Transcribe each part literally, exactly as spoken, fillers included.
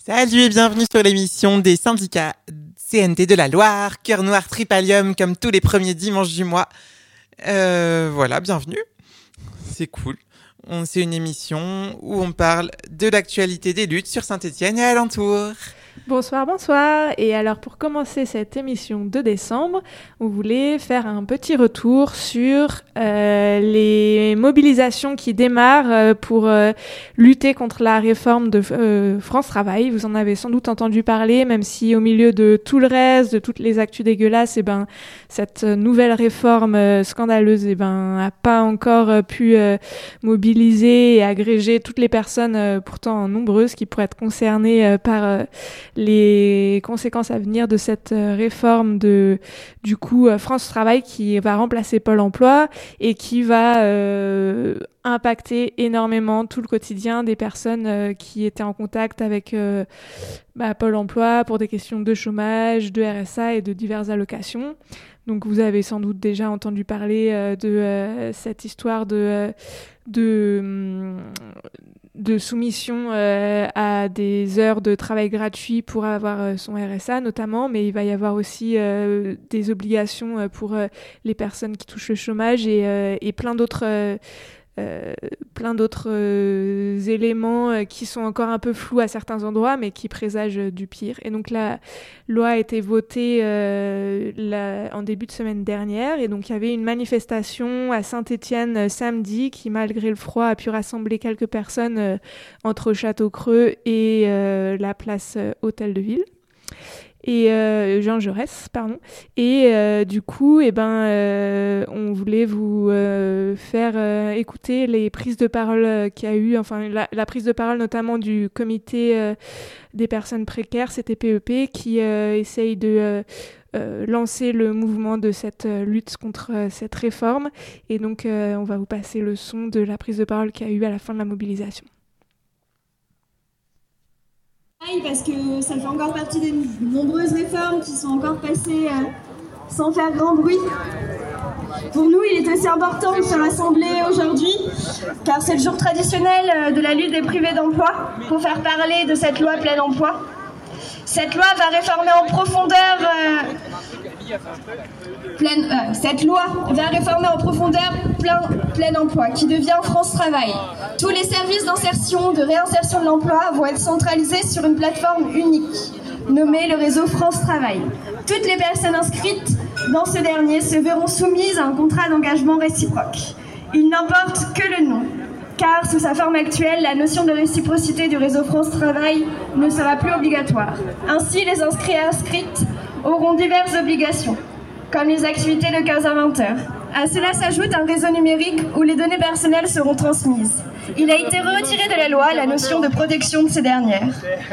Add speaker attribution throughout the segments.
Speaker 1: Salut et bienvenue sur l'émission des syndicats C N T de la Loire, Cœur Noir Tripalium, comme tous les premiers dimanches du mois. Euh, voilà, bienvenue. C'est cool. On, c'est une émission où on parle de l'actualité des luttes sur Saint-Étienne et alentour.
Speaker 2: Bonsoir, bonsoir. Et alors pour commencer cette émission de décembre, on voulait faire un petit retour sur euh, les mobilisations qui démarrent euh, pour euh, lutter contre la réforme de euh, France Travail. Vous en avez sans doute entendu parler, même si au milieu de tout le reste, de toutes les actus dégueulasses, et ben, cette nouvelle réforme euh, scandaleuse et ben, n'a pas encore euh, pu euh, mobiliser et agréger toutes les personnes euh, pourtant nombreuses qui pourraient être concernées euh, par euh, les conséquences à venir de cette euh, réforme de du coup euh, France Travail qui va remplacer Pôle Emploi et qui va euh, impacter énormément tout le quotidien des personnes euh, qui étaient en contact avec euh, bah, Pôle Emploi pour des questions de chômage, de R S A et de diverses allocations. Donc vous avez sans doute déjà entendu parler euh, de euh, cette histoire de euh, de de soumission euh, à des heures de travail gratuit pour avoir euh, son R S A notamment, mais il va y avoir aussi euh, des obligations euh, pour euh, les personnes qui touchent le chômage et, euh, et plein d'autres euh, Euh, plein d'autres euh, éléments euh, qui sont encore un peu flous à certains endroits, mais qui présagent euh, du pire. Et donc la loi a été votée euh, la, en début de semaine dernière, et donc il y avait une manifestation à Saint-Étienne euh, samedi qui, malgré le froid, a pu rassembler quelques personnes euh, entre Château-Creux et euh, la place euh, Hôtel de Ville. Et euh, Jean Jaurès, pardon. Et euh, du coup, eh ben, euh, on voulait vous euh, faire euh, écouter les prises de parole euh, qu'il y a eu, enfin la, la prise de parole notamment du comité euh, des personnes précaires, C T P E P, qui euh, essaye de euh, euh, lancer le mouvement de cette euh, lutte contre euh, cette réforme. Et donc, euh, on va vous passer le son de la prise de parole qu'il y a eu à la fin de la mobilisation.
Speaker 3: Parce que ça fait encore partie des nombreuses réformes qui sont encore passées euh, sans faire grand bruit. Pour nous, il est aussi important de se rassembler aujourd'hui, car c'est le jour traditionnel de la lutte des privés d'emploi, pour faire parler de cette loi plein emploi. Cette loi va réformer en profondeur... Euh, Pleine, euh, cette loi va réformer en profondeur plein, plein emploi, qui devient France Travail. Tous les services d'insertion, de réinsertion de l'emploi vont être centralisés sur une plateforme unique, nommée le réseau France Travail. Toutes les personnes inscrites dans ce dernier se verront soumises à un contrat d'engagement réciproque. Il n'importe que le nom, car sous sa forme actuelle, la notion de réciprocité du réseau France Travail ne sera plus obligatoire. Ainsi, les inscrits et inscrites auront diverses obligations, comme les activités de quinze à vingt heures. À cela s'ajoute un réseau numérique où les données personnelles seront transmises. Il a été retiré de la loi la notion de protection de ces dernières.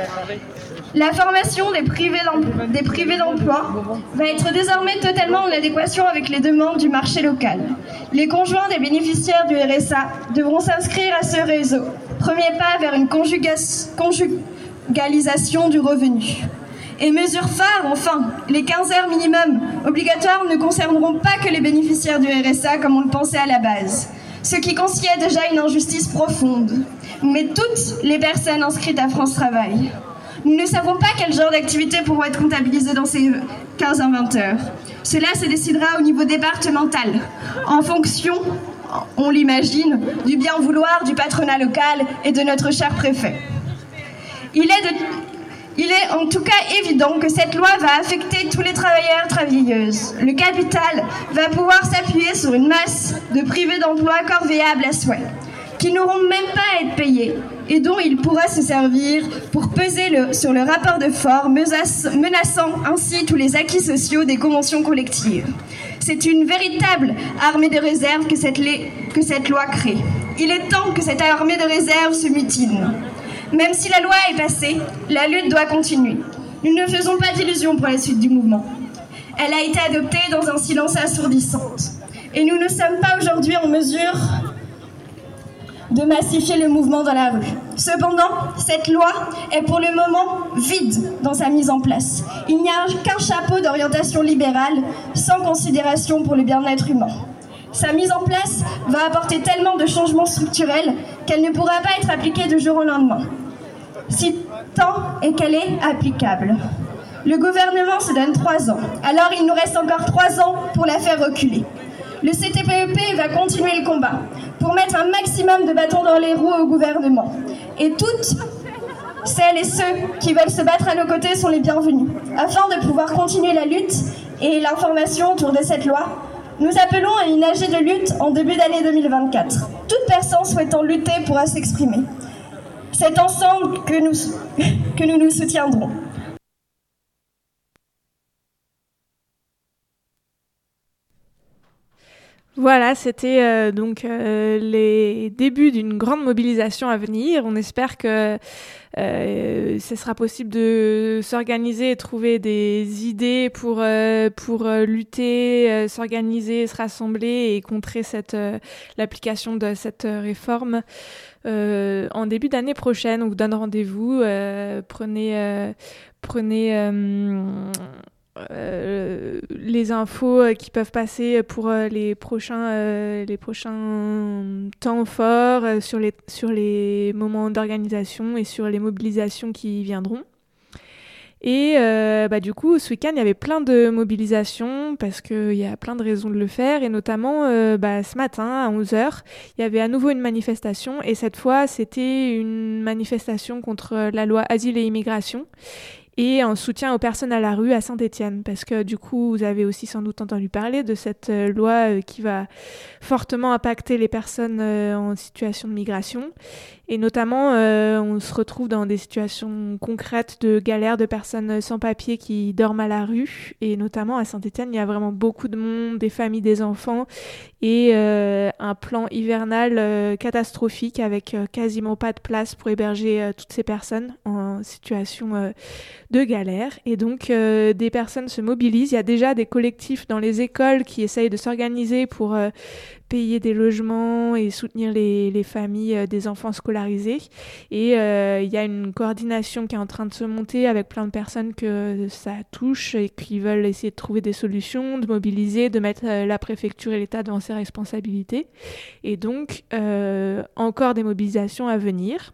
Speaker 3: La formation des privés d'emploi, des privés d'emploi va être désormais totalement en adéquation avec les demandes du marché local. Les conjoints des bénéficiaires du R S A devront s'inscrire à ce réseau. Premier pas vers une conjugas- conjugalisation du revenu. Et mesure phare, enfin, les quinze heures minimum obligatoires ne concerneront pas que les bénéficiaires du R S A comme on le pensait à la base, ce qui constituait déjà une injustice profonde, mais toutes les personnes inscrites à France Travail. Nous ne savons pas quel genre d'activités pourront être comptabilisées dans ces quinze à vingt heures. Cela se décidera au niveau départemental, en fonction, on l'imagine, du bien vouloir du patronat local et de notre cher préfet. Il est de... Il est en tout cas évident que cette loi va affecter tous les travailleurs et travailleuses. Le capital va pouvoir s'appuyer sur une masse de privés d'emploi corvéables à souhait, qui n'auront même pas à être payés et dont il pourra se servir pour peser le, sur le rapport de force, menaçant ainsi tous les acquis sociaux des conventions collectives. C'est une véritable armée de réserve que cette, que cette loi crée. Il est temps que cette armée de réserve se mutine. Même si la loi est passée, la lutte doit continuer. Nous ne faisons pas d'illusions pour la suite du mouvement. Elle a été adoptée dans un silence assourdissant. Et nous ne sommes pas aujourd'hui en mesure de massifier le mouvement dans la rue. Cependant, cette loi est pour le moment vide dans sa mise en place. Il n'y a qu'un chapeau d'orientation libérale, sans considération pour le bien-être humain. Sa mise en place va apporter tellement de changements structurels qu'elle ne pourra pas être appliquée du jour au lendemain. Si tant est qu'elle est applicable. Le gouvernement se donne trois ans, alors il nous reste encore trois ans pour la faire reculer. Le C T P E P va continuer le combat pour mettre un maximum de bâtons dans les roues au gouvernement. Et toutes celles et ceux qui veulent se battre à nos côtés sont les bienvenus. Afin de pouvoir continuer la lutte et l'information autour de cette loi, nous appelons à une A G de lutte en début d'année deux mille vingt-quatre. Toute personne souhaitant lutter pourra s'exprimer. C'est ensemble que nous, que nous nous soutiendrons.
Speaker 2: Voilà, c'était euh, donc euh, les débuts d'une grande mobilisation à venir. On espère que euh, ce sera possible de s'organiser et trouver des idées pour euh, pour euh, lutter, euh, s'organiser, se rassembler et contrer cette euh, l'application de cette euh, réforme euh, en début d'année prochaine. On vous donne rendez-vous. Euh, prenez euh, prenez euh, Euh, les infos euh, qui peuvent passer pour euh, les prochains euh, les prochains temps forts euh, sur les sur les moments d'organisation et sur les mobilisations qui viendront. Et euh, bah, du coup, ce week-end, il y avait plein de mobilisations parce qu'il y a plein de raisons de le faire. Et notamment, euh, bah, ce matin, à onze heures, il y avait à nouveau une manifestation. Et cette fois, c'était une manifestation contre la loi Asile et Immigration et en soutien aux personnes à la rue à Saint-Étienne. Parce que du coup, vous avez aussi sans doute entendu parler de cette euh, loi euh, qui va fortement impacter les personnes euh, en situation de migration. Et notamment, euh, on se retrouve dans des situations concrètes de galère de personnes sans papier qui dorment à la rue. Et notamment à Saint-Étienne, il y a vraiment beaucoup de monde, des familles, des enfants, et euh, un plan hivernal euh, catastrophique avec euh, quasiment pas de place pour héberger euh, toutes ces personnes en situation euh, de galère. Et donc, euh, des personnes se mobilisent. Il y a déjà des collectifs dans les écoles qui essayent de s'organiser pour euh, payer des logements et soutenir les, les familles euh, des enfants scolarisés. Et euh, il y a une coordination qui est en train de se monter avec plein de personnes que ça touche et qui veulent essayer de trouver des solutions, de mobiliser, de mettre euh, la préfecture et l'État devant ses responsabilités. Et donc, euh, encore des mobilisations à venir.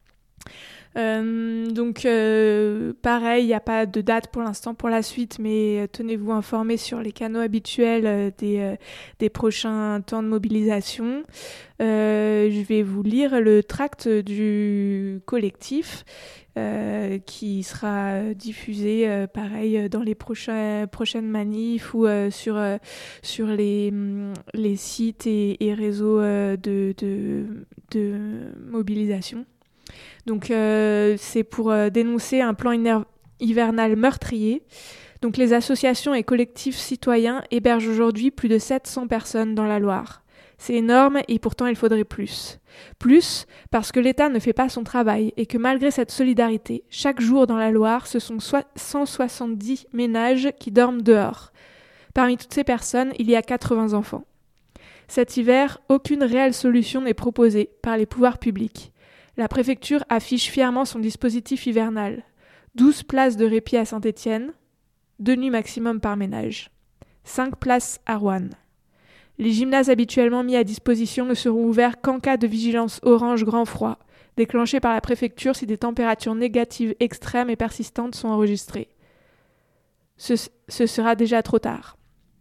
Speaker 2: Euh, donc euh, pareil, il n'y a pas de date pour l'instant pour la suite, mais euh, tenez-vous informés sur les canaux habituels euh, des, euh, des prochains temps de mobilisation. Euh, je vais vous lire le tract du collectif euh, qui sera diffusé euh, pareil dans les prochains, prochaines manifs ou euh, sur, euh, sur les, les sites et, et réseaux euh, de, de, de mobilisation. Donc euh, c'est pour euh, dénoncer un plan hiner- hivernal meurtrier. Donc les associations et collectifs citoyens hébergent aujourd'hui plus de sept cents personnes dans la Loire. C'est énorme et pourtant il faudrait plus. Plus parce que l'État ne fait pas son travail et que malgré cette solidarité, chaque jour dans la Loire, ce sont so- cent soixante-dix ménages qui dorment dehors. Parmi toutes ces personnes, il y a quatre-vingts enfants. Cet hiver, aucune réelle solution n'est proposée par les pouvoirs publics. La préfecture affiche fièrement son dispositif hivernal. douze places de répit à Saint-Étienne, deux nuits maximum par ménage. cinq places à Roanne. Les gymnases habituellement mis à disposition ne seront ouverts qu'en cas de vigilance orange grand froid, déclenchée par la préfecture si des températures négatives extrêmes et persistantes sont enregistrées. Ce, ce sera déjà trop tard.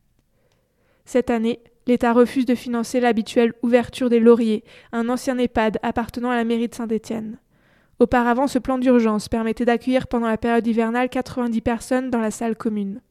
Speaker 2: Cette année, l'État refuse de financer l'habituelle ouverture des Lauriers, un ancien EHPAD appartenant à la mairie de Saint-Étienne. Auparavant, ce plan d'urgence permettait d'accueillir pendant la période hivernale quatre-vingt-dix personnes dans la salle commune.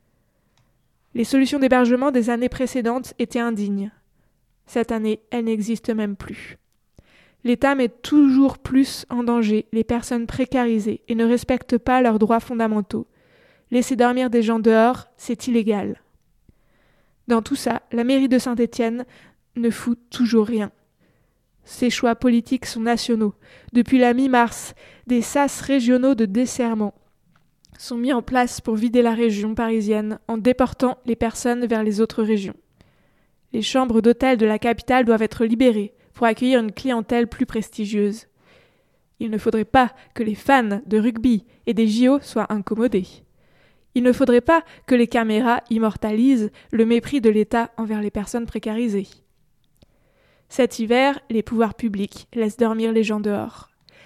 Speaker 2: Les solutions d'hébergement des années précédentes étaient indignes. Cette année, elles n'existent même plus. L'État met toujours plus en danger les personnes précarisées et ne respecte pas leurs droits fondamentaux. Laisser dormir des gens dehors, c'est illégal. Dans tout ça, la mairie de Saint-Étienne ne fout toujours rien. Ses choix politiques sont nationaux. Depuis la mi-mars, des sas régionaux de desserrement sont mis en place pour vider la région parisienne en déportant les personnes vers les autres régions. Les chambres d'hôtel de la capitale doivent être libérées pour accueillir une clientèle plus prestigieuse. Il ne faudrait pas que les fans de rugby et des J O soient incommodés. Il ne faudrait pas que les caméras immortalisent le mépris de l'État envers les personnes précarisées. Cet hiver, les pouvoirs publics laissent dormir les gens dehors.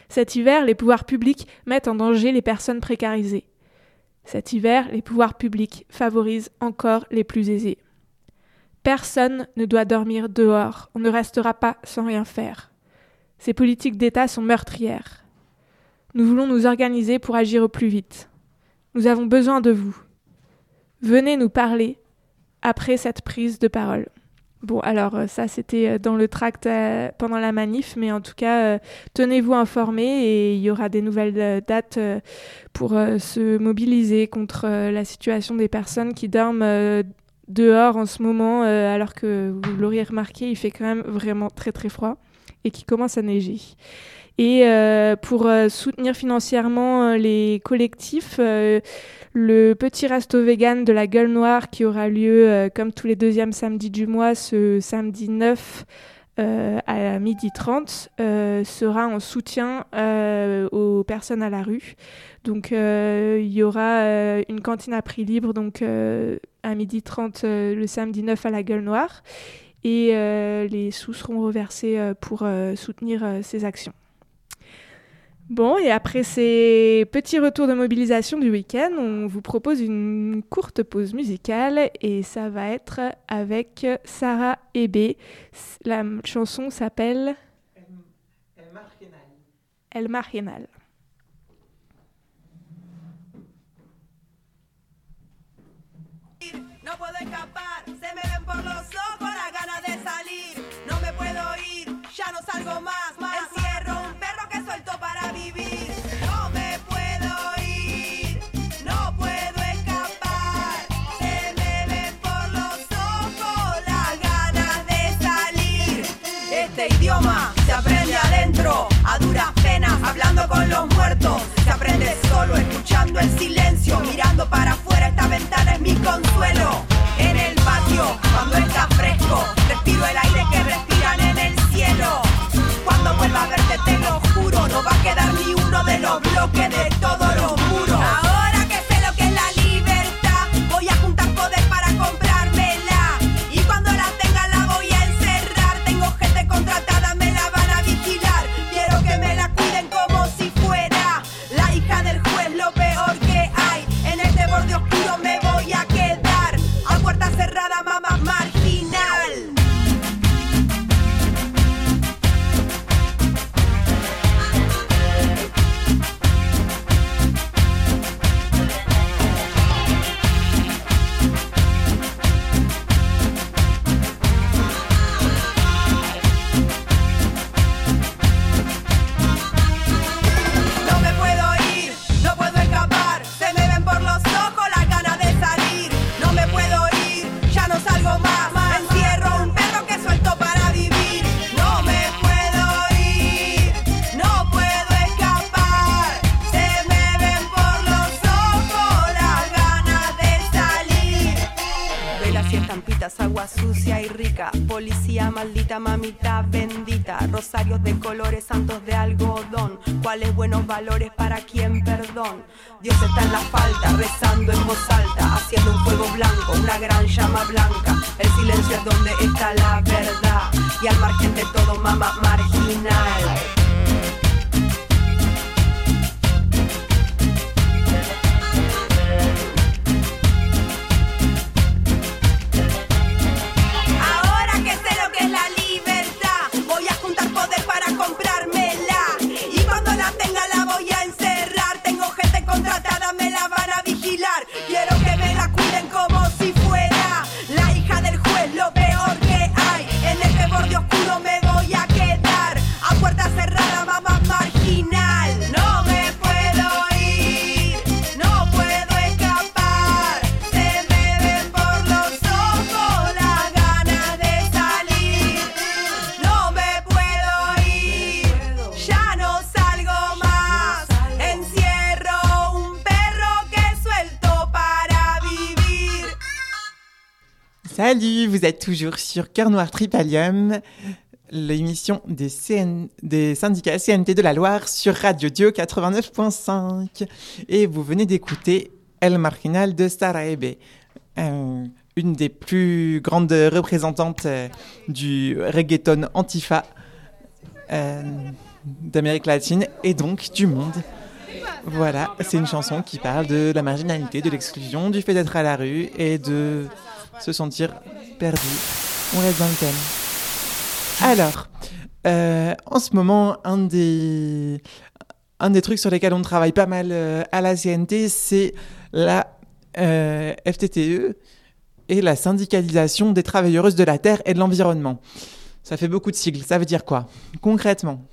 Speaker 2: Cet hiver, les pouvoirs publics mettent en danger les personnes précarisées. Cet hiver, les pouvoirs publics favorisent encore les plus aisés. Personne ne doit dormir dehors, on ne restera pas sans rien faire. Ces politiques d'État sont meurtrières. Nous voulons nous organiser pour agir au plus vite. Nous avons besoin de vous. Venez nous parler après cette prise de parole. Bon, alors ça c'était dans le tract euh, pendant la manif, mais en tout cas, euh, tenez-vous informés et il y aura des nouvelles euh, dates euh, pour euh, se mobiliser contre euh, la situation des personnes qui dorment euh, dehors en ce moment, euh, alors que vous l'auriez remarqué, il fait quand même vraiment très très froid et qu'il commence à neiger. Et euh, pour euh, soutenir financièrement euh, les collectifs, euh, le petit resto vegan de la Gueule Noire qui aura lieu euh, comme tous les deuxièmes samedis du mois, ce samedi neuf euh, à midi trente, euh, sera en soutien euh, aux personnes à la rue. Donc euh, il y aura euh, une cantine à prix libre donc, euh, à midi trente euh, le samedi neuf à la Gueule Noire. Et euh, les sous seront reversés euh, pour euh, soutenir euh, ces actions. Bon, et après ces petits retours de mobilisation du week-end, on vous propose une courte pause musicale et ça va être avec Sarah Ebé. La chanson s'appelle
Speaker 1: El Marginal.
Speaker 2: El Marginal.
Speaker 4: No puedo escapar, se me ven por los ojos las ganas de salir. No me puedo ir, ya no salgo más, más. Encierro un perro que suelto para vivir. No me puedo ir, no puedo escapar. Se me ven por los ojos las ganas de salir. Este idioma se aprende adentro, a duras penas, hablando con los muertos. Se aprende solo, escuchando el silencio, mirando para afuera, esta ventana es mi consuelo. En el patio, cuando está fresco, respiro el aire que respiran en el cielo. Cuando vuelva a verte te lo juro, no va a quedar ni uno de los bloques de todos los muros. Ahora que sé lo que es la libertad, voy a juntar poder para comprármela. Y cuando la tenga la voy a encerrar. Tengo gente contratada, me la van a vigilar. Quiero que me la cuiden como si fuera la hija del juez, lo peor que hay. En este borde oscuro me voy a quedar, a puerta cerrada, mamá marginal. No me puedo ir, no puedo escapar, se me ven por los ojos las ganas de salir. No me puedo ir, ya no salgo más, más. Encierro un perro que suelto para vivir. No me puedo ir, no puedo escapar, se me ven por los ojos las ganas de salir. Velas y estampitas, agua sucia y rica, policía maldita, mamita bendita, rosarios de colores, santos de algodón, cuáles buenos valores para quien perdón. Dios está en la falta, rezando en voz alta, haciendo un fuego blanco, una gran llama blanca. El silencio es donde está la verdad, y al margen de todo, mamá marginal. Ahora que sé lo que es la libertad, voy a juntar poder para comprármela. Y cuando la tenga la voy a encerrar. Tengo gente contratada, me la van a vigilar. Quiero que me la cuiden como si fuera la hija del juez, lo peor que hay. En este borde oscuro me voy a quedar, a puerta cerrada, mamá marginal. No me puedo ir, no puedo escapar, se me ven por los ojos las ganas de salir. No me puedo ir, ya no salgo más. Encierro un perro que suelto para vivir.
Speaker 1: Salut, vous êtes toujours sur Cœur Noir Tripalium, l'émission des, C N... des syndicats C N T de la Loire sur Radio Dio quatre-vingt-neuf point cinq. Et vous venez d'écouter El Marginal de Sarah Ebé, euh, une des plus grandes représentantes euh, du reggaeton Antifa. Euh, d'Amérique latine et donc du monde. Voilà, c'est une chanson qui parle de la marginalité, de l'exclusion, du fait d'être à la rue et de se sentir perdu. On reste dans le thème. Alors, euh, en ce moment, un des, un des trucs sur lesquels on travaille pas mal euh, à la C N T, c'est la euh, F T T E et la syndicalisation des travailleuses de la terre et de l'environnement. Ça fait beaucoup de sigles. Ça veut dire quoi ? Concrètement,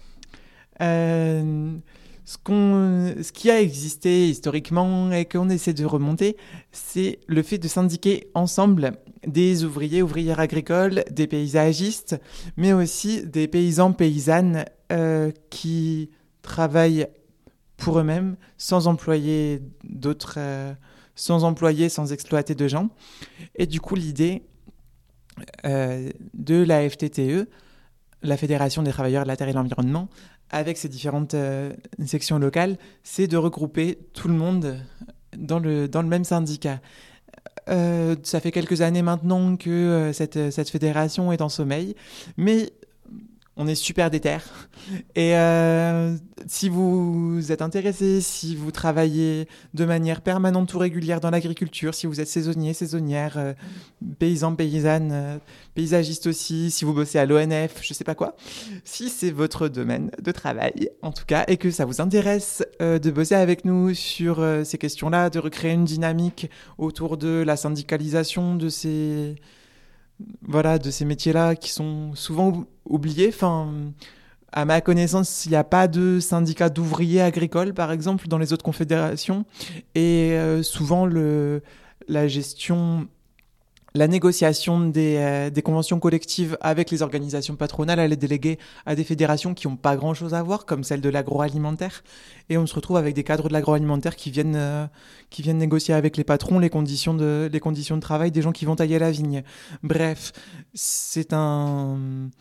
Speaker 1: euh, ce, qu'on, ce qui a existé historiquement et qu'on essaie de remonter, c'est le fait de syndiquer ensemble des ouvriers, ouvrières agricoles, des paysagistes, mais aussi des paysans, paysannes euh, qui travaillent pour eux-mêmes, sans employer d'autres, euh, sans employer, sans exploiter de gens. Et du coup, l'idée euh, de la F T T E, la Fédération des travailleurs de la terre et de l'environnement, avec ses différentes euh, sections locales, c'est de regrouper tout le monde dans le, dans le même syndicat. Euh, ça fait quelques années maintenant que euh, cette, cette fédération est en sommeil, mais on est super déter. Et euh, si vous êtes intéressé, si vous travaillez de manière permanente ou régulière dans l'agriculture, si vous êtes saisonnier, saisonnière, euh, paysan, paysanne, euh, paysagiste aussi, si vous bossez à l'O N F, je sais pas quoi, si c'est votre domaine de travail, en tout cas, et que ça vous intéresse euh, de bosser avec nous sur euh, ces questions-là, de recréer une dynamique autour de la syndicalisation de ces... Voilà, de ces métiers-là qui sont souvent oubliés. Enfin, à ma connaissance, il n'y a pas de syndicat d'ouvriers agricoles, par exemple, dans les autres confédérations. Et euh, souvent, le, la gestion, la négociation des, euh, des conventions collectives avec les organisations patronales, elle est déléguée à des fédérations qui n'ont pas grand-chose à voir, comme celle de l'agroalimentaire. Et on se retrouve avec des cadres de l'agroalimentaire qui viennent, euh, qui viennent négocier avec les patrons les conditions de, les conditions de travail des gens qui vont tailler la vigne. Bref, c'est un...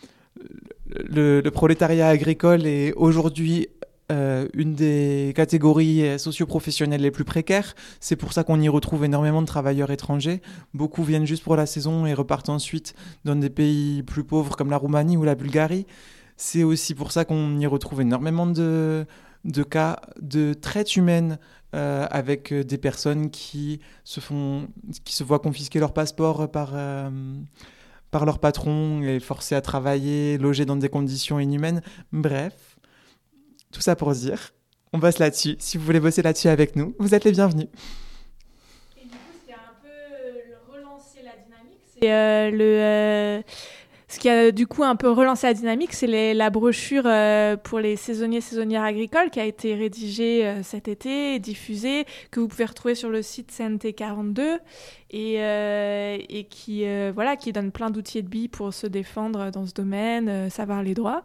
Speaker 1: Le, le prolétariat agricole est aujourd'hui euh, une des catégories socio-professionnelles les plus précaires. C'est pour ça qu'on y retrouve énormément de travailleurs étrangers. Beaucoup viennent juste pour la saison et repartent ensuite dans des pays plus pauvres comme la Roumanie ou la Bulgarie. C'est aussi pour ça qu'on y retrouve énormément de... de cas de traite humaine euh, avec des personnes qui se font, qui se voient confisquer leur passeport par, euh, par leur patron et forcés à travailler, logés dans des conditions inhumaines. Bref, tout ça pour dire, on bosse là-dessus. Si vous voulez bosser là-dessus avec nous, vous êtes les bienvenus.
Speaker 2: Et du coup, ce qui a un peu relancé la dynamique, c'est euh, le... Euh... Ce qui a du coup un peu relancé la dynamique, c'est les, la brochure euh, pour les saisonniers saisonnières agricoles qui a été rédigée euh, cet été et diffusée, que vous pouvez retrouver sur le site C N T quarante-deux et, euh, et qui, euh, voilà, qui donne plein d'outils et de billes pour se défendre dans ce domaine, euh, savoir les droits.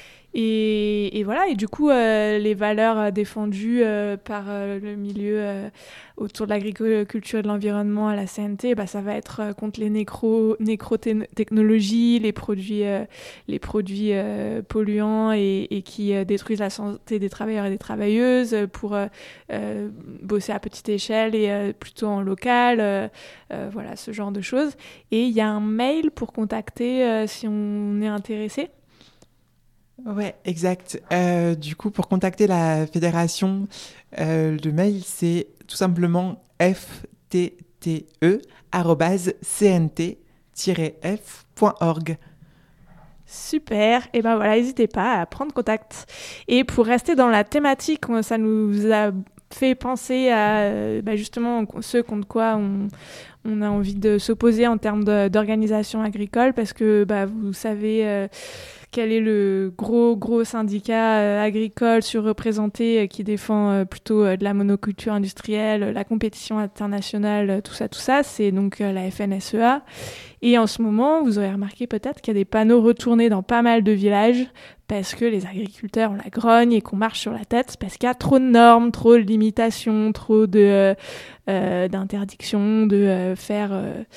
Speaker 2: Et, et voilà, et du coup, euh, les valeurs défendues euh, par euh, le milieu euh, autour de l'agriculture et de l'environnement à la C N T, bah, ça va être euh, contre les nécro, nécrotechnologies, les produits, euh, les produits euh, polluants et, et qui euh, détruisent la santé des travailleurs et des travailleuses pour euh, euh, bosser à petite échelle et euh, plutôt en local, euh, euh, voilà, ce genre de choses. Et il y a un mail pour contacter euh, si on est intéressé.
Speaker 1: Ouais, exact. Euh, du coup, pour contacter la fédération, euh, le mail, c'est tout simplement f t t e arobase c n t tiret f point org.
Speaker 2: Super, et ben voilà, n'hésitez pas à prendre contact. Et pour rester dans la thématique, ça nous a fait penser à bah justement ce contre quoi on, on a envie de s'opposer en termes de, d'organisation agricole, parce que bah, vous savez... Euh, quel est le gros, gros syndicat euh, agricole surreprésenté euh, qui défend euh, plutôt euh, de la monoculture industrielle, euh, la compétition internationale, euh, tout ça, tout ça, c'est donc euh, la F N S E A. Et en ce moment, vous aurez remarqué peut-être qu'il y a des panneaux retournés dans pas mal de villages parce que les agriculteurs ont la grogne et qu'on marche sur la tête parce qu'il y a trop de normes, trop de limitations, trop de, euh, euh, d'interdictions, de euh, faire... Euh,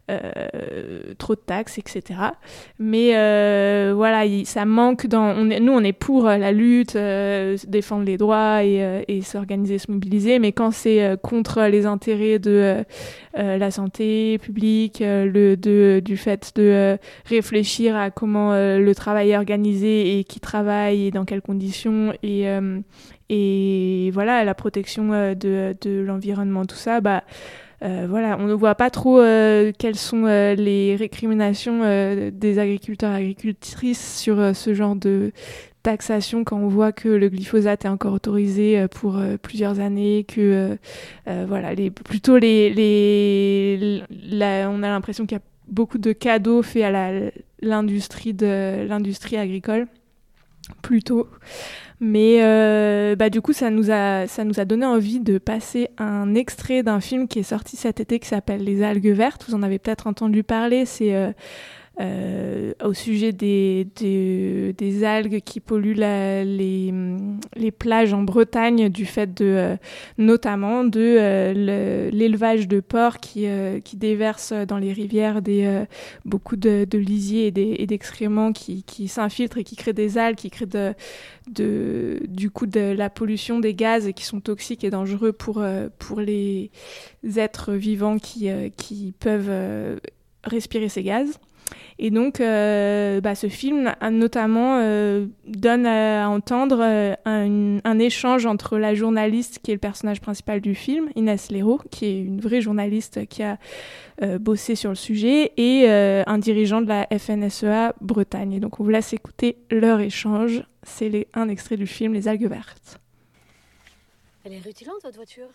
Speaker 2: euh, trop de taxes, et cetera. Mais euh, voilà, il, ça manque dans... On est, nous, on est pour la lutte, euh, défendre les droits et, euh, et s'organiser, se mobiliser, mais quand c'est euh, contre les intérêts de euh, euh, la santé publique, euh, le, de, du fait de euh, réfléchir à comment euh, le travail est organisé et qui travaille et dans quelles conditions, et, euh, et voilà, la protection euh, de, de l'environnement, tout ça, bah, Euh, voilà, on ne voit pas trop euh, quelles sont euh, les récriminations euh, des agriculteurs et agricultrices sur euh, ce genre de taxation quand on voit que le glyphosate est encore autorisé euh, pour euh, plusieurs années, que euh, euh, voilà, les, plutôt les, les la, on a l'impression qu'il y a beaucoup de cadeaux faits à la, l'industrie de l'industrie agricole plutôt. Mais euh, bah, du coup, ça nous a, ça nous a donné envie de passer un extrait d'un film qui est sorti cet été qui s'appelle Les algues vertes. Vous en avez peut-être entendu parler. C'est euh, euh, au sujet des, des, des algues qui polluent la, les, les plages en Bretagne du fait de, euh, notamment de euh, le, l'élevage de porcs qui, euh, qui déversent dans les rivières des, euh, beaucoup de, de lisiers et, des, et d'excréments qui, qui s'infiltrent et qui créent des algues, qui créent de, de, du coup de la pollution des gaz qui sont toxiques et dangereux pour, euh, pour les êtres vivants qui, euh, qui peuvent euh, respirer ces gaz. Et donc, euh, bah, ce film, notamment, euh, donne à entendre euh, un, un échange entre la journaliste, qui est le personnage principal du film, Inès Léraud, qui est une vraie journaliste qui a euh, bossé sur le sujet, et euh, un dirigeant de la F N S E A Bretagne. Et donc, on vous laisse écouter leur échange. C'est les, un extrait du film Les algues vertes.
Speaker 5: Elle est rutilante, votre voiture.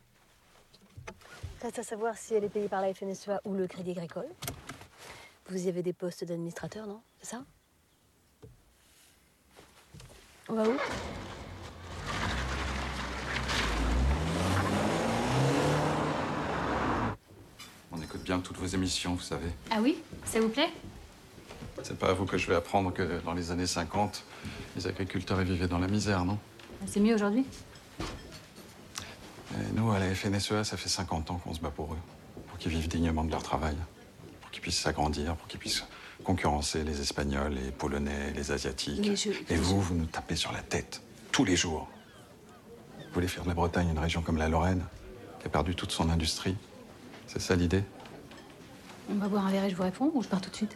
Speaker 5: Reste à savoir si elle est payée par la F N S E A ou le Crédit Agricole. Vous y avez des postes d'administrateur, non? C'est ça? On va où?
Speaker 6: On écoute bien toutes vos émissions, vous savez.
Speaker 7: Ah oui? Ça vous plaît?
Speaker 6: C'est pas à vous que je vais apprendre que dans les années cinquante, les agriculteurs y vivaient dans la misère, non?
Speaker 7: C'est mieux aujourd'hui?
Speaker 6: Et nous, à la F N S E A, ça fait cinquante ans qu'on se bat pour eux. Pour qu'ils vivent dignement de leur travail. Pour qu'ils puissent s'agrandir, pour qu'ils puissent concurrencer les Espagnols, les Polonais, les Asiatiques.
Speaker 5: Mais je-
Speaker 6: Et vous, vous nous tapez sur la tête, tous les jours. Vous voulez faire de la Bretagne une région comme la Lorraine, qui a perdu toute son industrie? C'est ça l'idée?
Speaker 7: On va boire un verre et je vous réponds, ou je pars tout de suite?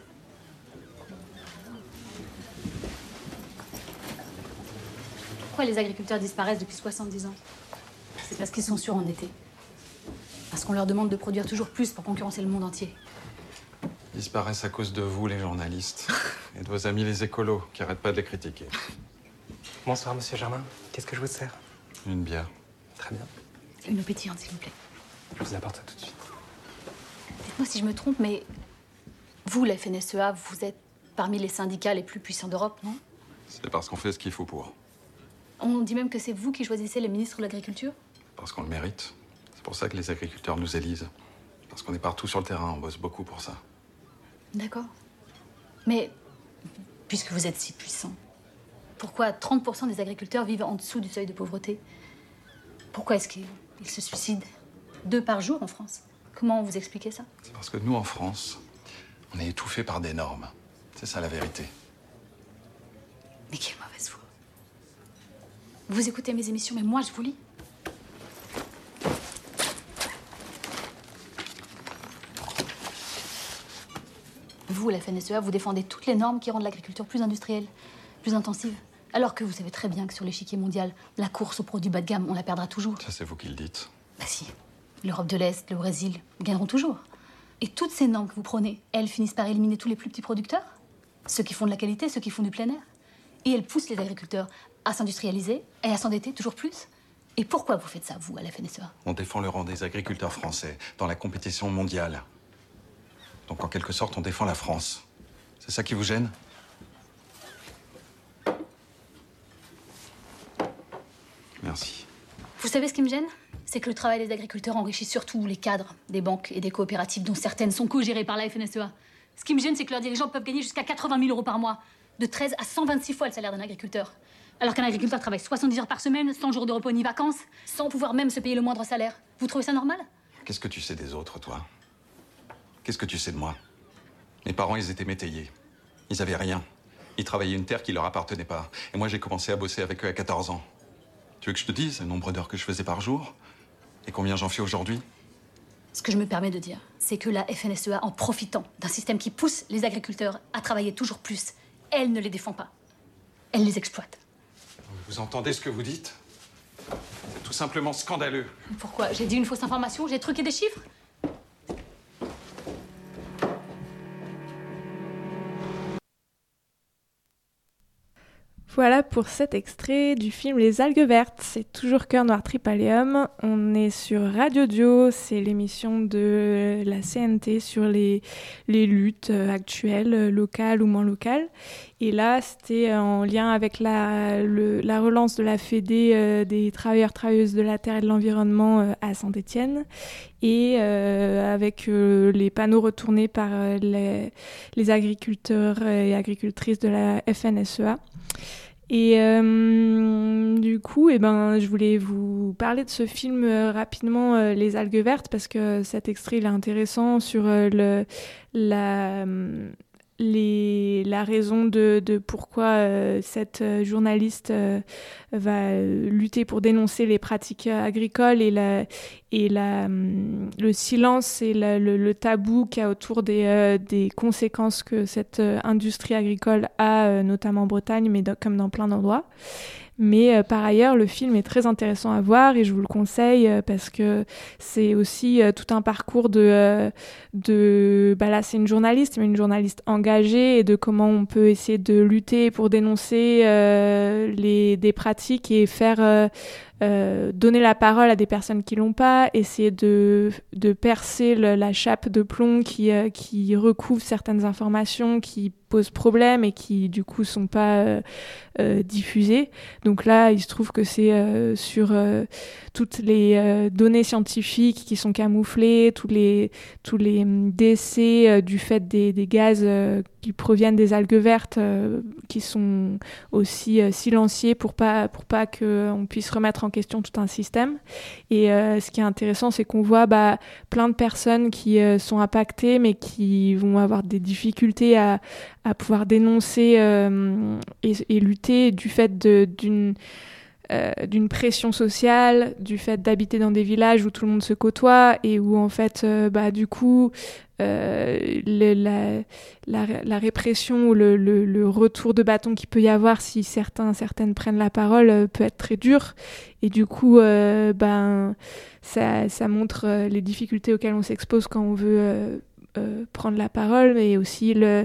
Speaker 7: Pourquoi les agriculteurs disparaissent depuis soixante-dix ans? C'est parce qu'ils sont surendettés. Parce qu'on leur demande de produire toujours plus pour concurrencer le monde entier.
Speaker 6: Ils disparaissent à cause de vous, les journalistes, et de vos amis les écolos, qui arrêtent pas de les critiquer.
Speaker 8: Bonsoir, monsieur Germain. Qu'est-ce que je vous sers?
Speaker 6: Une bière.
Speaker 8: Très bien.
Speaker 7: Une eau pétillante, s'il vous plaît.
Speaker 8: Je vous apporte ça tout de suite.
Speaker 7: Dites-moi si je me trompe, mais vous, la F N S E A, vous êtes parmi les syndicats les plus puissants d'Europe, non?
Speaker 6: C'est parce qu'on fait ce qu'il faut pour.
Speaker 7: On dit même que c'est vous qui choisissez les ministres de l'Agriculture?
Speaker 6: Parce qu'on le mérite. C'est pour ça que les agriculteurs nous élisent. Parce qu'on est partout sur le terrain, on bosse beaucoup pour ça.
Speaker 7: D'accord. Mais, puisque vous êtes si puissant, pourquoi trente pour cent des agriculteurs vivent en dessous du seuil de pauvreté? Pourquoi est-ce qu'ils ils se suicident? Deux par jour en France. Comment vous expliquez ça?
Speaker 6: C'est parce que nous, en France, on est étouffés par des normes. C'est ça la vérité.
Speaker 7: Mais quelle mauvaise foi. Vous écoutez mes émissions, mais moi, je vous lis. Vous, la F N S E A, vous défendez toutes les normes qui rendent l'agriculture plus industrielle, plus intensive. Alors que vous savez très bien que sur l'échiquier mondial, la course aux produits bas de gamme, on la perdra toujours.
Speaker 6: Ça, c'est vous qui le dites.
Speaker 7: Bah si. L'Europe de l'Est, le Brésil gagneront toujours. Et toutes ces normes que vous prenez, elles finissent par éliminer tous les plus petits producteurs, ceux qui font de la qualité, ceux qui font du plein air. Et elles poussent les agriculteurs à s'industrialiser et à s'endetter toujours plus. Et pourquoi vous faites ça, vous, à la F N S E A?
Speaker 6: On défend le rang des agriculteurs français dans la compétition mondiale. Donc, en quelque sorte, on défend la France. C'est ça qui vous gêne? Merci.
Speaker 7: Vous savez ce qui me gêne? C'est que le travail des agriculteurs enrichit surtout les cadres des banques et des coopératives, dont certaines sont co-gérées par la F N S E A. Ce qui me gêne, c'est que leurs dirigeants peuvent gagner jusqu'à quatre-vingt mille euros par mois, de treize à cent vingt-six fois le salaire d'un agriculteur. Alors qu'un agriculteur travaille soixante-dix heures par semaine, sans jours de repos ni vacances, sans pouvoir même se payer le moindre salaire. Vous trouvez ça normal?
Speaker 6: Qu'est-ce que tu sais des autres, toi? Qu'est-ce que tu sais de moi? Mes parents, ils étaient métayers. Ils avaient rien. Ils travaillaient une terre qui leur appartenait pas. Et moi, j'ai commencé à bosser avec eux à quatorze ans. Tu veux que je te dise le nombre d'heures que je faisais par jour? Et combien j'en fais aujourd'hui?
Speaker 7: Ce que je me permets de dire, c'est que la F N S E A, en profitant d'un système qui pousse les agriculteurs à travailler toujours plus, elle ne les défend pas. Elle les exploite.
Speaker 6: Vous entendez ce que vous dites? C'est tout simplement scandaleux.
Speaker 7: Pourquoi? J'ai dit une fausse information? J'ai truqué des chiffres?
Speaker 2: Voilà pour cet extrait du film Les Algues Vertes. C'est toujours Cœur Noir Tripalium. On est sur Radio Dio, c'est l'émission de la C N T sur les, les luttes actuelles, locales ou moins locales. Et là, c'était en lien avec la, le, la relance de la Fédé euh, des travailleurs travailleuses de la terre et de l'environnement euh, à Saint-Étienne et euh, avec euh, les panneaux retournés par euh, les, les agriculteurs et agricultrices de la F N S E A. Et euh, du coup, eh ben, je voulais vous parler de ce film euh, rapidement, euh, Les Algues Vertes, parce que cet extrait il est intéressant sur euh, le, la, les, la raison de, de pourquoi euh, cette journaliste euh, va lutter pour dénoncer les pratiques agricoles et, la, et la, le silence et la, le, le tabou qu'il y a autour des, euh, des conséquences que cette euh, industrie agricole a, euh, notamment en Bretagne, mais dans, comme dans plein d'endroits. Mais euh, par ailleurs, le film est très intéressant à voir et je vous le conseille euh, parce que c'est aussi euh, tout un parcours de... Euh, de bah là, c'est une journaliste, mais une journaliste engagée et de comment on peut essayer de lutter pour dénoncer euh, les, des pratiques et faire... Euh, Euh, donner la parole à des personnes qui l'ont pas, essayer de, de percer le, la chape de plomb qui, euh, qui recouvre certaines informations qui posent problème et qui du coup sont pas euh, euh, diffusées. Donc là, il se trouve que c'est euh, sur euh, toutes les euh, données scientifiques qui sont camouflées, tous les, tous les décès euh, du fait des, des gaz euh, qui proviennent des algues vertes euh, qui sont aussi euh, silenciés pour pas, pour pas qu'on puisse remettre en en question tout un système. Et euh, ce qui est intéressant, c'est qu'on voit bah, plein de personnes qui euh, sont impactées, mais qui vont avoir des difficultés à, à pouvoir dénoncer euh, et, et lutter du fait de, d'une Euh, d'une pression sociale, du fait d'habiter dans des villages où tout le monde se côtoie et où en fait, euh, bah, du coup, euh, le, la, la, la répression ou le, le, le retour de bâton qu'il peut y avoir si certains, certaines prennent la parole euh, peut être très dur. Et du coup, euh, ben, ça, ça montre euh, les difficultés auxquelles on s'expose quand on veut euh, Euh, prendre la parole, mais aussi le,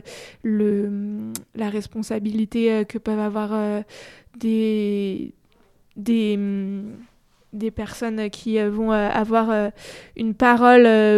Speaker 2: le, la responsabilité euh, que peuvent avoir euh, des, des, des personnes qui euh, vont euh, avoir euh, une parole euh,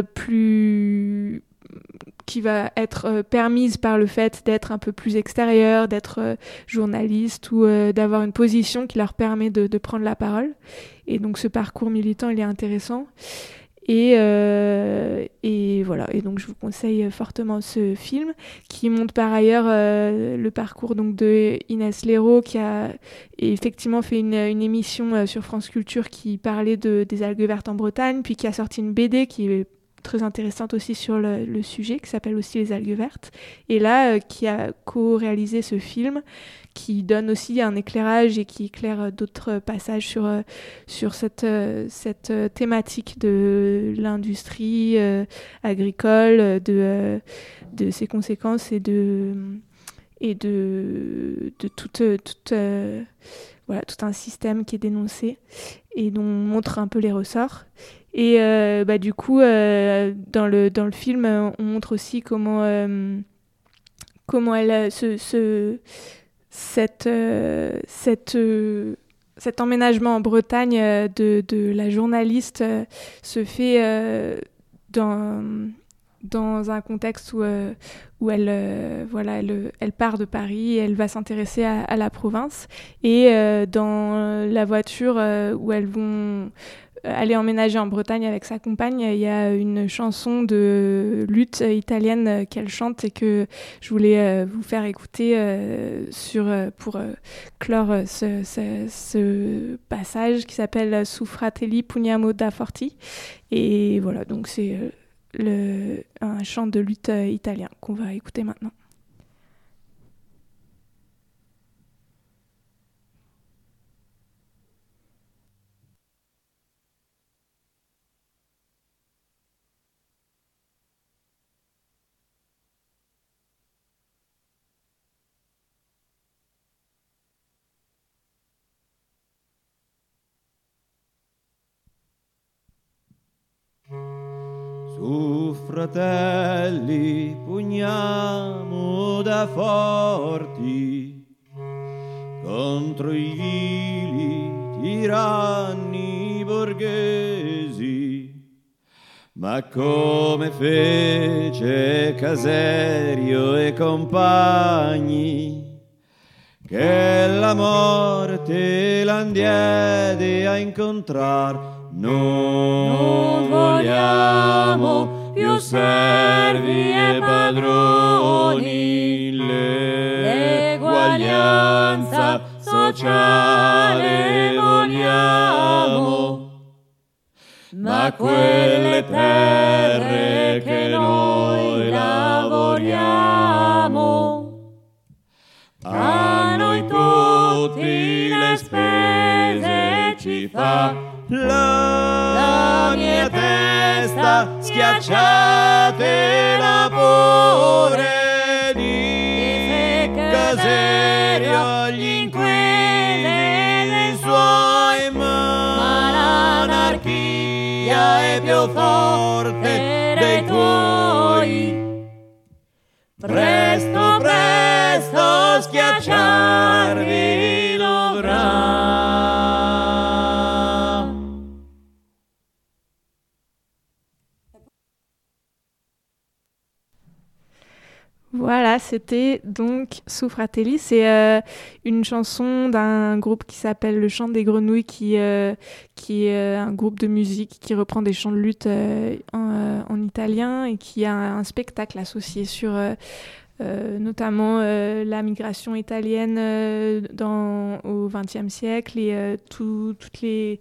Speaker 2: plus qui va être euh, permise par le fait d'être un peu plus extérieur, d'être euh, journaliste ou euh, d'avoir une position qui leur permet de, de prendre la parole. Et donc ce parcours militant, il est intéressant. Et, euh, et voilà. Et donc je vous conseille fortement ce film qui montre par ailleurs euh, le parcours donc de Inès Léraud qui a effectivement fait une, une émission euh, sur France Culture qui parlait de, des algues vertes en Bretagne, puis qui a sorti une B D qui est très intéressante aussi sur le, le sujet, qui s'appelle aussi Les Algues Vertes. Et là, euh, qui a co-réalisé ce film qui donne aussi un éclairage et qui éclaire d'autres passages sur, euh, sur cette, euh, cette thématique de l'industrie euh, agricole, de, euh, de ses conséquences et de, et de, de toute, toute, euh, voilà, tout un système qui est dénoncé et dont on montre un peu les ressorts. Et euh, bah, du coup, euh, dans, le, dans le film, on montre aussi comment, euh, comment elle se... se Cette, euh, cette, euh, cet emménagement en Bretagne euh, de, de la journaliste euh, se fait euh, dans, dans un contexte où, euh, où elle, euh, voilà, elle, elle part de Paris et elle va s'intéresser à, à la province. Et euh, dans la voiture euh, où elles vont aller emménager en Bretagne avec sa compagne, il y a une chanson de lutte italienne qu'elle chante et que je voulais euh, vous faire écouter euh, sur, euh, pour euh, clore ce, ce, ce passage qui s'appelle Su fratelli pugniamo da forti. Et voilà, donc c'est, euh, le, un chant de lutte euh, italien qu'on va écouter maintenant.
Speaker 9: Su fratelli pugniamo da forti contro i vili tiranni borghesi, ma come fece Caserio e compagni, che la morte l'andiede a incontrar. Non vogliamo più servi e padroni, l'eguaglianza sociale vogliamo, ma quelle terre che noi lavoriamo, a noi tutti le spese ci fa. La mia testa schiacciatela pure di Caserio agli inquini dei suoi, ma l'anarchia è più forte dei tuoi. Presto, presto schiacciarvi dovrà.
Speaker 2: Voilà, c'était donc Su Fratelli. C'est euh, une chanson d'un groupe qui s'appelle Le Chant des Grenouilles, qui, euh, qui est euh, un groupe de musique qui reprend des chants de lutte euh, en, euh, en italien et qui a un, un spectacle associé sur euh, euh, notamment euh, la migration italienne euh, dans, au vingtième siècle et euh, tout, toutes les...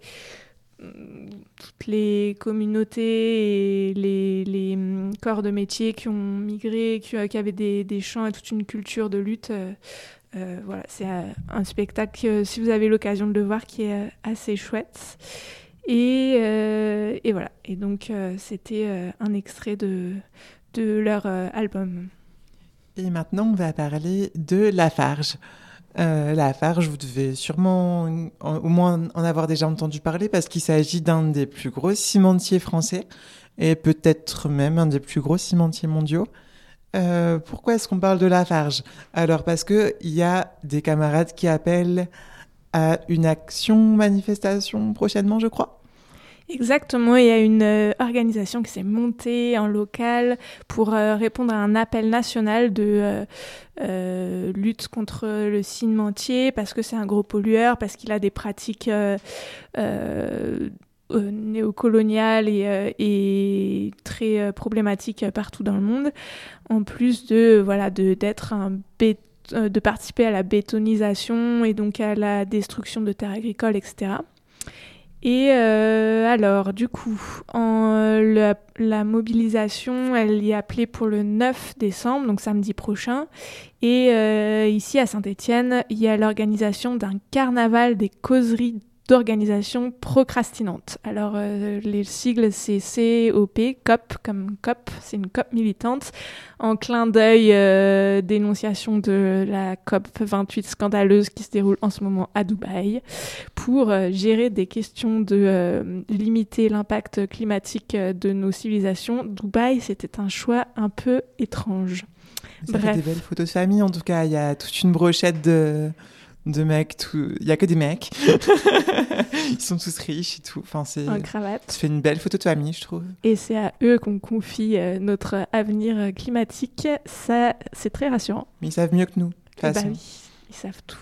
Speaker 2: toutes les communautés et les, les corps de métier qui ont migré, qui, qui avaient des, des chants et toute une culture de lutte. Euh, euh, voilà, c'est un, un spectacle, euh, si vous avez l'occasion de le voir, qui est euh, assez chouette. Et, euh, et voilà. Et donc, euh, c'était euh, un extrait de, de leur euh, album.
Speaker 1: Et maintenant, on va parler de Lafarge. Euh, Lafarge, vous devez sûrement en, au moins en avoir déjà entendu parler parce qu'il s'agit d'un des plus gros cimentiers français et peut-être même un des plus gros cimentiers mondiaux. Euh, pourquoi est-ce qu'on parle de Lafarge ? Alors parce qu'il y a des camarades qui appellent à une action, manifestation prochainement, je crois.
Speaker 2: Exactement, il y a une euh, organisation qui s'est montée en local pour euh, répondre à un appel national de euh, euh, lutte contre le cimentier parce que c'est un gros pollueur, parce qu'il a des pratiques euh, euh, euh, néocoloniales et, euh, et très euh, problématiques partout dans le monde, en plus de voilà de d'être un bête de participer à la bétonisation et donc à la destruction de terres agricoles, et cetera. Et euh, alors, du coup, en, euh, la, la mobilisation, elle y est appelée pour le neuf décembre, donc samedi prochain. Et euh, ici, à Saint-Étienne, il y a l'organisation d'un carnaval des causeries d'organisation procrastinante. Alors, euh, les sigles, c'est C O P, C O P, comme C O P, c'est une C O P militante, en clin d'œil euh, d'énonciation de la C O P vingt-huit scandaleuse qui se déroule en ce moment à Dubaï, pour euh, gérer des questions de euh, limiter l'impact climatique de nos civilisations. Dubaï, c'était un choix un peu étrange.
Speaker 1: Ça
Speaker 2: Bref.
Speaker 1: fait des belles photos de famille, en tout cas. Il y a toute une brochette de... de mecs, tout... il y a que des mecs. Ils sont tous riches et tout. Enfin, c'est...
Speaker 2: En cravate.
Speaker 1: Ça fait une belle photo de famille, je trouve.
Speaker 2: Et c'est à eux qu'on confie euh, notre avenir climatique. Ça, c'est très rassurant.
Speaker 1: Mais ils savent mieux que nous, de toute
Speaker 2: Bah
Speaker 1: façon.
Speaker 2: oui, ils savent tout.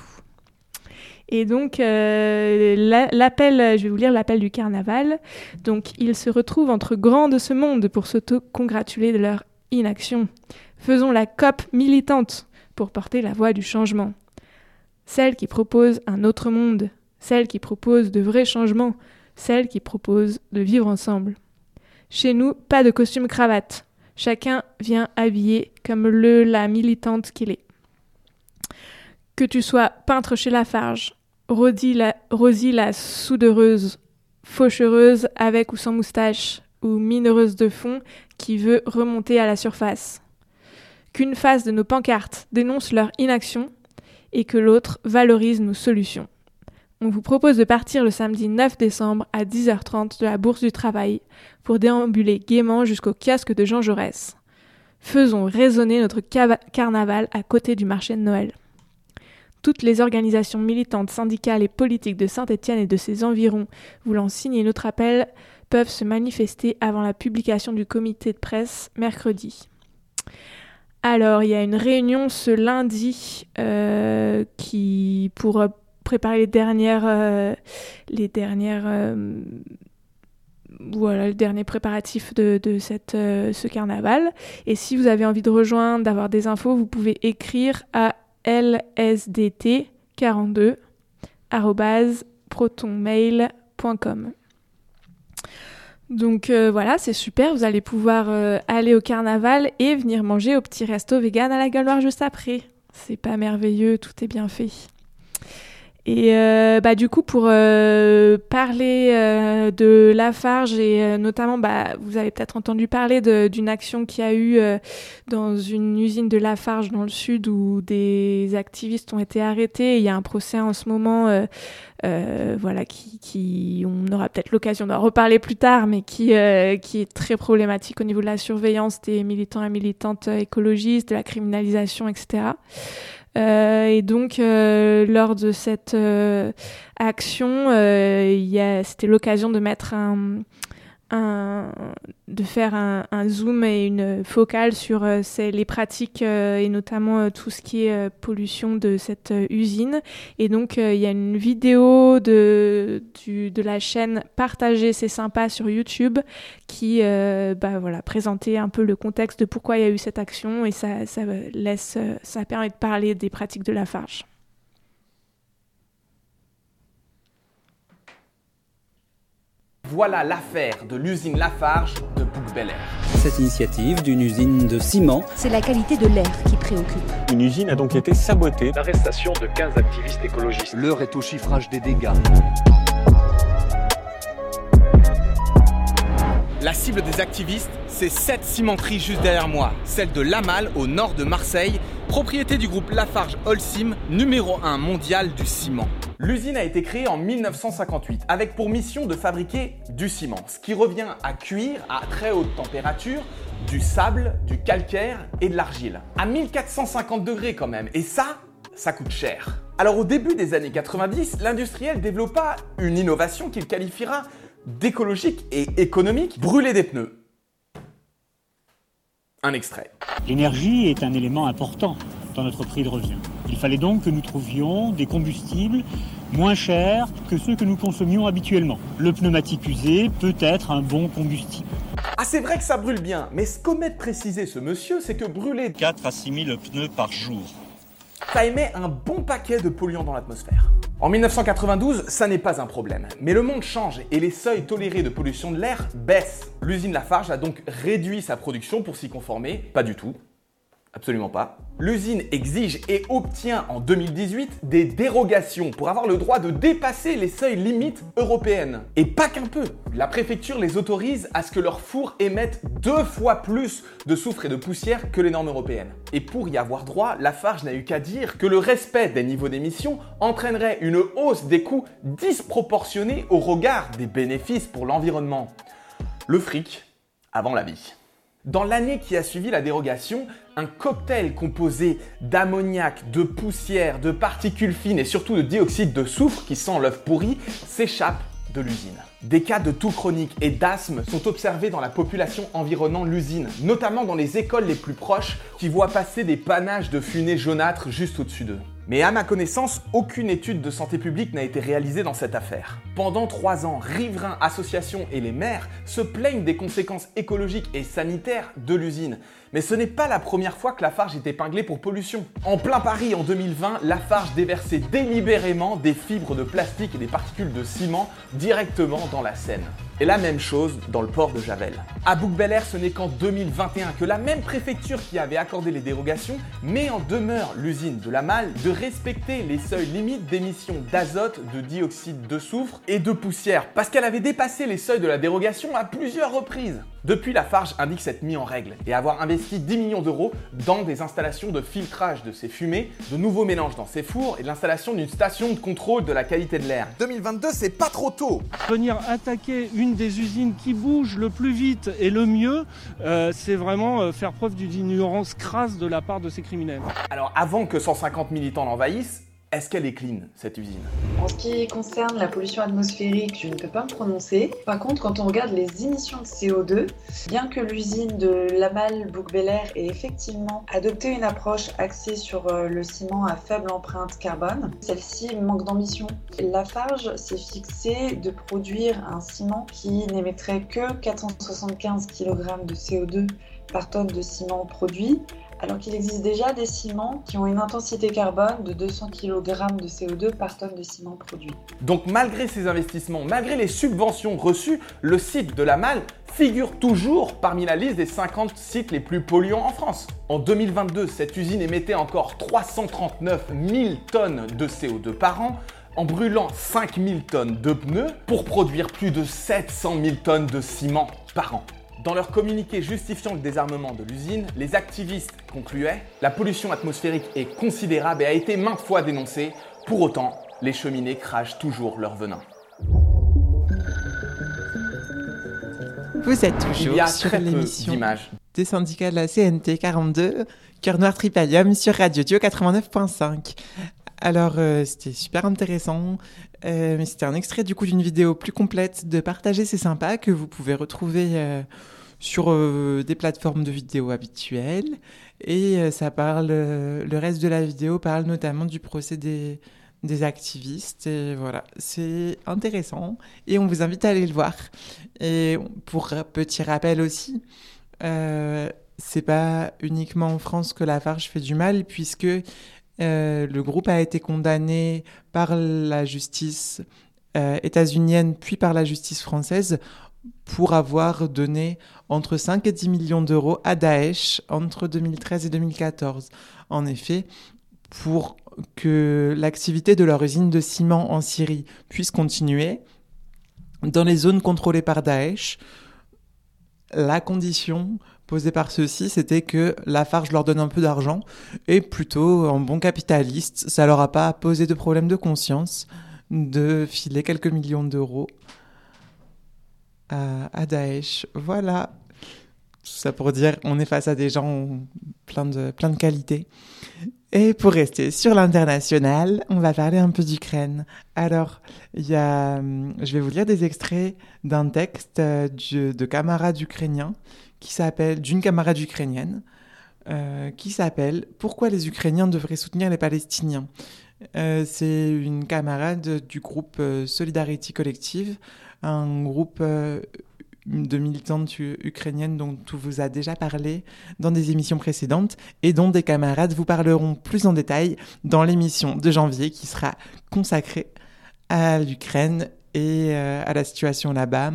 Speaker 2: Et donc, euh, la, l'appel, je vais vous lire l'appel du carnaval. Donc, ils se retrouvent entre grands de ce monde pour s'auto-congratuler de leur inaction. Faisons la C O P militante pour porter la voix du changement. Celle qui propose un autre monde, celle qui propose de vrais changements, celle qui propose de vivre ensemble. Chez nous, pas de costume cravate. Chacun vient habillé comme le la militante qu'il est. Que tu sois peintre chez Lafarge, Rosie la, Rosie la soudereuse, fauchereuse avec ou sans moustache, ou minereuse de fond qui veut remonter à la surface. Qu'une face de nos pancartes dénonce leur inaction et que l'autre valorise nos solutions. On vous propose de partir le samedi neuf décembre à dix heures trente de la Bourse du Travail pour déambuler gaiement jusqu'au kiosque de Jean Jaurès. Faisons résonner notre cava- carnaval à côté du marché de Noël. Toutes les organisations militantes, syndicales et politiques de Saint-Étienne et de ses environs voulant signer notre appel peuvent se manifester avant la publication du comité de presse mercredi. Alors, il y a une réunion ce lundi euh, qui pour euh, préparer les dernières, euh, les dernières, euh, voilà, les derniers préparatifs de, de cette, euh, ce carnaval. Et si vous avez envie de rejoindre, d'avoir des infos, vous pouvez écrire à l s d t quarante-deux arobase protonmail point com. Donc euh, voilà, c'est super, vous allez pouvoir euh, aller au carnaval et venir manger au petit resto vegan à la Gueule-Noire juste après. C'est pas merveilleux, tout est bien fait. Et euh, bah, du coup, pour euh, parler euh, de Lafarge et euh, notamment, bah, vous avez peut-être entendu parler de, d'une action qu'il y a eu euh, dans une usine de Lafarge dans le sud où des activistes ont été arrêtés. Il y a un procès en ce moment, euh, euh, voilà, qui, qui, on aura peut-être l'occasion d'en reparler plus tard, mais qui, euh, qui est très problématique au niveau de la surveillance des militants et militantes écologistes, de la criminalisation, et cetera. Euh, et donc, euh, lors de cette euh, action, euh, y a, c'était l'occasion de mettre un, un de faire un, un zoom et une focale sur euh, ces, les pratiques euh, et notamment euh, tout ce qui est euh, pollution de cette euh, usine. Et donc, il euh, y a une vidéo de du, de la chaîne Partager, c'est sympa sur YouTube qui euh, bah, voilà, présentait un peu le contexte de pourquoi il y a eu cette action et ça, ça, laisse, ça permet de parler des pratiques de Lafarge.
Speaker 10: Voilà l'affaire de l'usine Lafarge de Bouc-Bel-Air.
Speaker 11: Cette initiative d'une usine de ciment.
Speaker 5: C'est la qualité de l'air qui préoccupe.
Speaker 12: Une usine a donc été sabotée.
Speaker 13: L'arrestation de quinze activistes écologistes.
Speaker 14: L'heure est au chiffrage des dégâts.
Speaker 10: La cible des activistes, c'est sept cimenteries juste derrière moi. Celle de Lamal, au nord de Marseille, propriété du groupe Lafarge Holcim, numéro un mondial du ciment. L'usine a été créée en mille neuf cent cinquante-huit avec pour mission de fabriquer du ciment, ce qui revient à cuire à très haute température du sable, du calcaire et de l'argile. À mille quatre cent cinquante degrés quand même, et ça, ça coûte cher. Alors au début des années quatre-vingt-dix, l'industriel développa une innovation qu'il qualifiera d'écologique et économique, brûler des pneus. Un extrait.
Speaker 15: L'énergie est un élément important dans notre prix de revient. Il fallait donc que nous trouvions des combustibles moins chers que ceux que nous consommions habituellement. Le pneumatique usé peut être un bon combustible.
Speaker 10: Ah, c'est vrai que ça brûle bien, mais ce qu'omet de préciser ce monsieur, c'est que brûler
Speaker 16: quatre à six mille pneus par jour,
Speaker 10: ça émet un bon paquet de polluants dans l'atmosphère. En mille neuf cent quatre-vingt-douze, ça n'est pas un problème. Mais le monde change et les seuils tolérés de pollution de l'air baissent. L'usine Lafarge a donc réduit sa production pour s'y conformer. Pas du tout. Absolument pas. L'usine exige et obtient en deux mille dix-huit des dérogations pour avoir le droit de dépasser les seuils limites européennes. Et pas qu'un peu. La préfecture les autorise à ce que leurs fours émettent deux fois plus de soufre et de poussière que les normes européennes. Et pour y avoir droit, Lafarge n'a eu qu'à dire que le respect des niveaux d'émissions entraînerait une hausse des coûts disproportionnée au regard des bénéfices pour l'environnement. Le fric avant la vie. Dans l'année qui a suivi la dérogation, un cocktail composé d'ammoniac, de poussière, de particules fines et surtout de dioxyde de soufre qui sent l'œuf pourri s'échappe de l'usine. Des cas de toux chronique et d'asthme sont observés dans la population environnant l'usine, notamment dans les écoles les plus proches qui voient passer des panaches de fumée jaunâtre juste au-dessus d'eux. Mais à ma connaissance, aucune étude de santé publique n'a été réalisée dans cette affaire. Pendant trois ans, riverains, associations et les maires se plaignent des conséquences écologiques et sanitaires de l'usine. Mais ce n'est pas la première fois que Lafarge est épinglée pour pollution. En plein Paris, en deux mille vingt, Lafarge déversait délibérément des fibres de plastique et des particules de ciment directement dans la Seine. Et la même chose dans le port de Javel. À Bouc-Bel-Air, ce n'est qu'en deux mille vingt et un que la même préfecture qui avait accordé les dérogations met en demeure l'usine de la Malle de respecter les seuils limites d'émissions d'azote, de dioxyde de soufre et de poussière, parce qu'elle avait dépassé les seuils de la dérogation à plusieurs reprises. Depuis, Lafarge indique s'être mis en règle et avoir investi dix millions d'euros dans des installations de filtrage de ces fumées, de nouveaux mélanges dans ces fours et l'installation d'une station de contrôle de la qualité de l'air. deux mille vingt-deux, c'est pas trop tôt.
Speaker 14: Venir attaquer une des usines qui bouge le plus vite et le mieux, euh, c'est vraiment euh, faire preuve d'une ignorance crasse de la part de ces criminels.
Speaker 10: Alors avant que cent cinquante militants l'envahissent, est-ce qu'elle est clean, cette usine?
Speaker 17: En ce qui concerne la pollution atmosphérique, je ne peux pas me prononcer. Par contre, quand on regarde les émissions de C O deux, bien que l'usine de Lamal Bouc-Bel-Air ait effectivement adopté une approche axée sur le ciment à faible empreinte carbone, celle-ci manque d'ambition. Lafarge s'est fixé de produire un ciment qui n'émettrait que quatre cent soixante-quinze kilogrammes de C O deux par tonne de ciment produit, alors qu'il existe déjà des ciments qui ont une intensité carbone de deux cents kilogrammes de C O deux par tonne de ciment produit.
Speaker 10: Donc malgré ces investissements, malgré les subventions reçues, le site de la Malle figure toujours parmi la liste des cinquante sites les plus polluants en France. En deux mille vingt-deux, cette usine émettait encore trois cent trente-neuf mille tonnes de C O deux par an, en brûlant cinq mille tonnes de pneus pour produire plus de sept cent mille tonnes de ciment par an. Dans leur communiqué justifiant le désarmement de l'usine, les activistes concluaient « La pollution atmosphérique est considérable et a été maintes fois dénoncée. Pour autant, les cheminées crachent toujours leur venin. »
Speaker 1: Vous êtes toujours sur l'émission des syndicats de la C N T quarante-deux, Cœur Noir Tripalium sur Radio Dio quatre-vingt-neuf point cinq. Alors, euh, c'était super intéressant, euh, mais c'était un extrait du coup d'une vidéo plus complète de Partager, c'est sympa, que vous pouvez retrouver euh, sur euh, des plateformes de vidéos habituelles. Et euh, ça parle, euh, le reste de la vidéo parle notamment du procès des, des activistes. Et voilà, c'est intéressant et on vous invite à aller le voir. Et pour petit rappel aussi, euh, c'est pas uniquement en France que Lafarge fait du mal, puisque Euh, le groupe a été condamné par la justice euh, états-unienne puis par la justice française pour avoir donné entre cinq et dix millions d'euros à Daesh entre deux mille treize et deux mille quatorze. En effet, pour que l'activité de leur usine de ciment en Syrie puisse continuer dans les zones contrôlées par Daesh, la condition posée par ceux-ci, c'était que Lafarge leur donne un peu d'argent et plutôt en bon capitaliste, ça leur a pas posé de problème de conscience de filer quelques millions d'euros à, à Daesh. Voilà, tout ça pour dire on est face à des gens plein de, plein de qualités. Et pour rester sur l'international, on va parler un peu d'Ukraine. Alors, il y a, je vais vous lire des extraits d'un texte de, de camarades ukrainiens qui s'appelle, d'une camarade ukrainienne, euh, qui s'appelle « Pourquoi les Ukrainiens devraient soutenir les Palestiniens ?» euh, C'est une camarade du groupe euh, Solidarity Collective, un groupe euh, de militantes ukrainiennes dont on vous a déjà parlé dans des émissions précédentes et dont des camarades vous parleront plus en détail dans l'émission de janvier qui sera consacrée à l'Ukraine et euh, à la situation là-bas,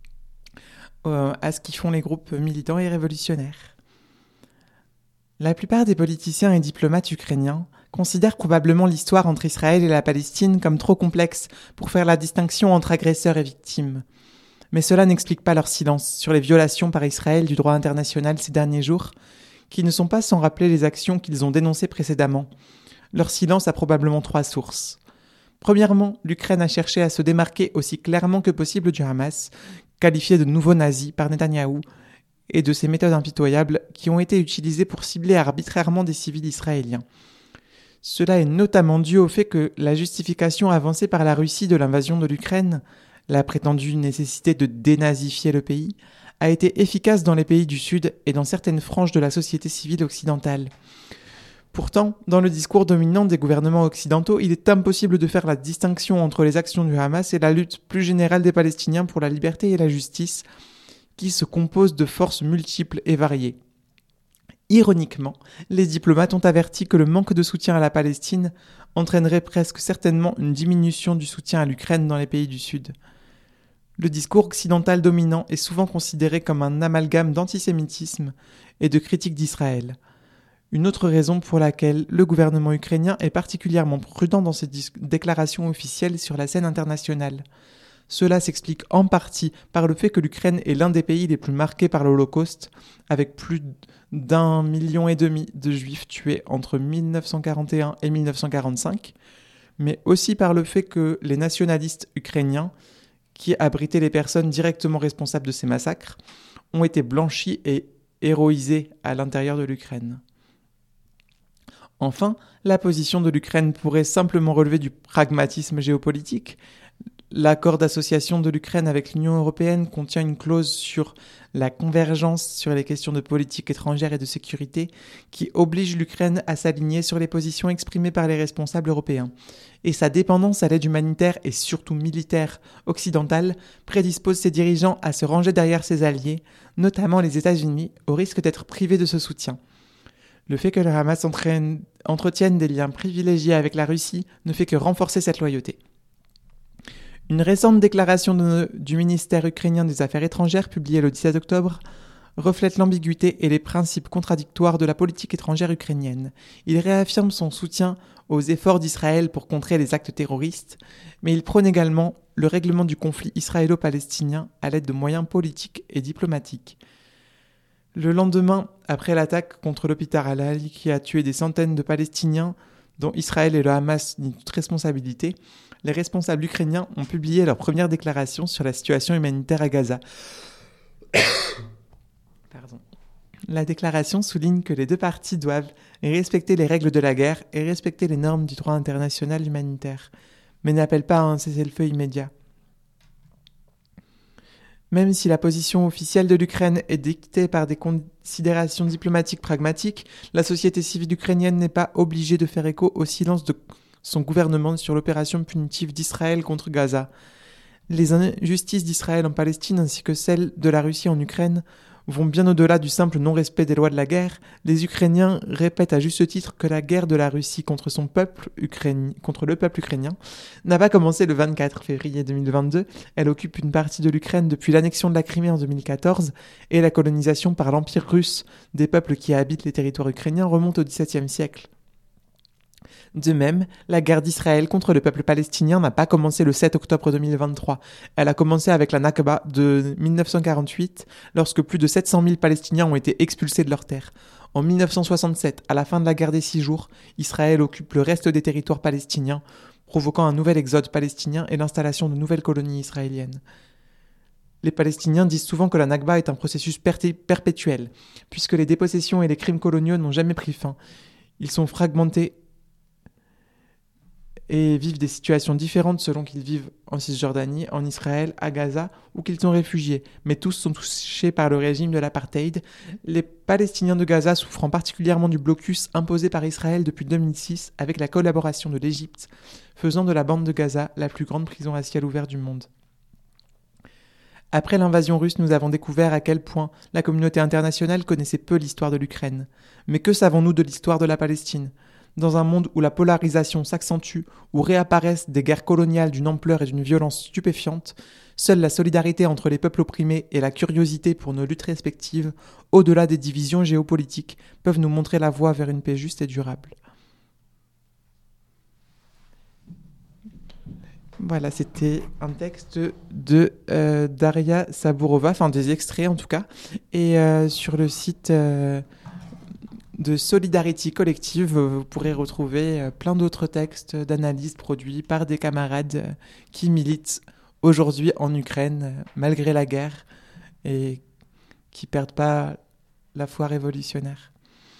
Speaker 1: à ce qu'ils font les groupes militants et révolutionnaires. La plupart des politiciens et diplomates ukrainiens considèrent probablement l'histoire entre Israël et la Palestine comme trop complexe pour faire la distinction entre agresseurs et victimes. Mais cela n'explique pas leur silence sur les violations par Israël du droit international ces derniers jours, qui ne sont pas sans rappeler les actions qu'ils ont dénoncées précédemment. Leur silence a probablement trois sources. Premièrement, l'Ukraine a cherché à se démarquer aussi clairement que possible du Hamas, qualifié de nouveau nazi par Netanyahou, et de ses méthodes impitoyables qui ont été utilisées pour cibler arbitrairement des civils israéliens. Cela est notamment dû au fait que la justification avancée par la Russie de l'invasion de l'Ukraine, la prétendue nécessité de dénazifier le pays, a été efficace dans les pays du Sud et dans certaines franges de la société civile occidentale. Pourtant, dans le discours dominant des gouvernements occidentaux, il est impossible de faire la distinction entre les actions du Hamas et la lutte plus générale des Palestiniens pour la liberté et la justice, qui se compose de forces multiples et variées. Ironiquement, les diplomates ont averti que le manque de soutien à la Palestine entraînerait presque certainement une diminution du soutien à l'Ukraine dans les pays du Sud. Le discours occidental dominant est souvent considéré comme un amalgame d'antisémitisme et de critique d'Israël. Une autre raison pour laquelle le gouvernement ukrainien est particulièrement prudent dans ses dis- déclarations officielles sur la scène internationale. Cela s'explique en partie par le fait que l'Ukraine est l'un des pays les plus marqués par l'Holocauste, avec plus d'un million et demi de juifs tués entre mille neuf cent quarante et un et mille neuf cent quarante-cinq, mais aussi par le fait que les nationalistes ukrainiens, qui abritaient les personnes directement responsables de ces massacres, ont été blanchis et héroïsés à l'intérieur de l'Ukraine. Enfin, la position de l'Ukraine pourrait simplement relever du pragmatisme géopolitique. L'accord d'association de l'Ukraine avec l'Union européenne contient une clause sur la convergence sur les questions de politique étrangère et de sécurité qui oblige l'Ukraine à s'aligner sur les positions exprimées par les responsables européens. Et sa dépendance à l'aide humanitaire et surtout militaire occidentale prédispose ses dirigeants à se ranger derrière ses alliés, notamment les États-Unis, au risque d'être privés de ce soutien. Le fait que le Hamas entraîne, entretienne des liens privilégiés avec la Russie ne fait que renforcer cette loyauté. Une récente déclaration de, du ministère ukrainien des Affaires étrangères, publiée le dix-sept octobre, reflète l'ambiguïté et les principes contradictoires de la politique étrangère ukrainienne. Il réaffirme son soutien aux efforts d'Israël pour contrer les actes terroristes, mais il prône également le règlement du conflit israélo-palestinien à l'aide de moyens politiques et diplomatiques. Le lendemain, après l'attaque contre l'hôpital Al-Ali qui a tué des centaines de Palestiniens, dont Israël et le Hamas nient toute responsabilité, les responsables ukrainiens ont publié leur première déclaration sur la situation humanitaire à Gaza. Pardon. La déclaration souligne que les deux parties doivent respecter les règles de la guerre et respecter les normes du droit international humanitaire, mais n'appelle pas à un cessez-le-feu immédiat. Même si la position officielle de l'Ukraine est dictée par des considérations diplomatiques pragmatiques, la société civile ukrainienne n'est pas obligée de faire écho au silence de son gouvernement sur l'opération punitive d'Israël contre Gaza. Les injustices d'Israël en Palestine ainsi que celles de la Russie en Ukraine vont bien au-delà du simple non-respect des lois de la guerre. Les Ukrainiens répètent à juste titre que la guerre de la Russie contre son peuple ukrainien, contre le peuple ukrainien n'a pas commencé le vingt-quatre février deux mille vingt-deux. Elle occupe une partie de l'Ukraine depuis l'annexion de la Crimée en deux mille quatorze et la colonisation par l'Empire russe des peuples qui habitent les territoires ukrainiens remonte au dix-septième siècle. De même, la guerre d'Israël contre le peuple palestinien n'a pas commencé le sept octobre deux mille vingt-trois. Elle a commencé avec la Nakba de mille neuf cent quarante-huit, lorsque plus de sept cent mille Palestiniens ont été expulsés de leurs terres. En mille neuf cent soixante-sept, à la fin de la guerre des Six Jours, Israël occupe le reste des territoires palestiniens, provoquant un nouvel exode palestinien et l'installation de nouvelles colonies israéliennes. Les Palestiniens disent souvent que la Nakba est un processus per- perpétuel, puisque les dépossessions et les crimes coloniaux n'ont jamais pris fin. Ils sont fragmentés et vivent des situations différentes selon qu'ils vivent en Cisjordanie, en Israël, à Gaza ou qu'ils sont réfugiés. Mais tous sont touchés par le régime de l'apartheid. Les Palestiniens de Gaza souffrant particulièrement du blocus imposé par Israël depuis deux mille six avec la collaboration de l'Égypte, faisant de la bande de Gaza la plus grande prison à ciel ouvert du monde. Après l'invasion russe, nous avons découvert à quel point la communauté internationale connaissait peu l'histoire de l'Ukraine. Mais que savons-nous de l'histoire de la Palestine ? Dans un monde où la polarisation s'accentue, où réapparaissent des guerres coloniales d'une ampleur et d'une violence stupéfiantes, seule la solidarité entre les peuples opprimés et la curiosité pour nos luttes respectives, au-delà des divisions géopolitiques, peuvent nous montrer la voie vers une paix juste et durable. Voilà, c'était un texte de euh, Daria Saburova, enfin des extraits en tout cas, et euh, sur le site... Euh, de Solidarity Collective, vous pourrez retrouver plein d'autres textes d'analyse produits par des camarades qui militent aujourd'hui en Ukraine, malgré la guerre, et qui perdent pas la foi révolutionnaire.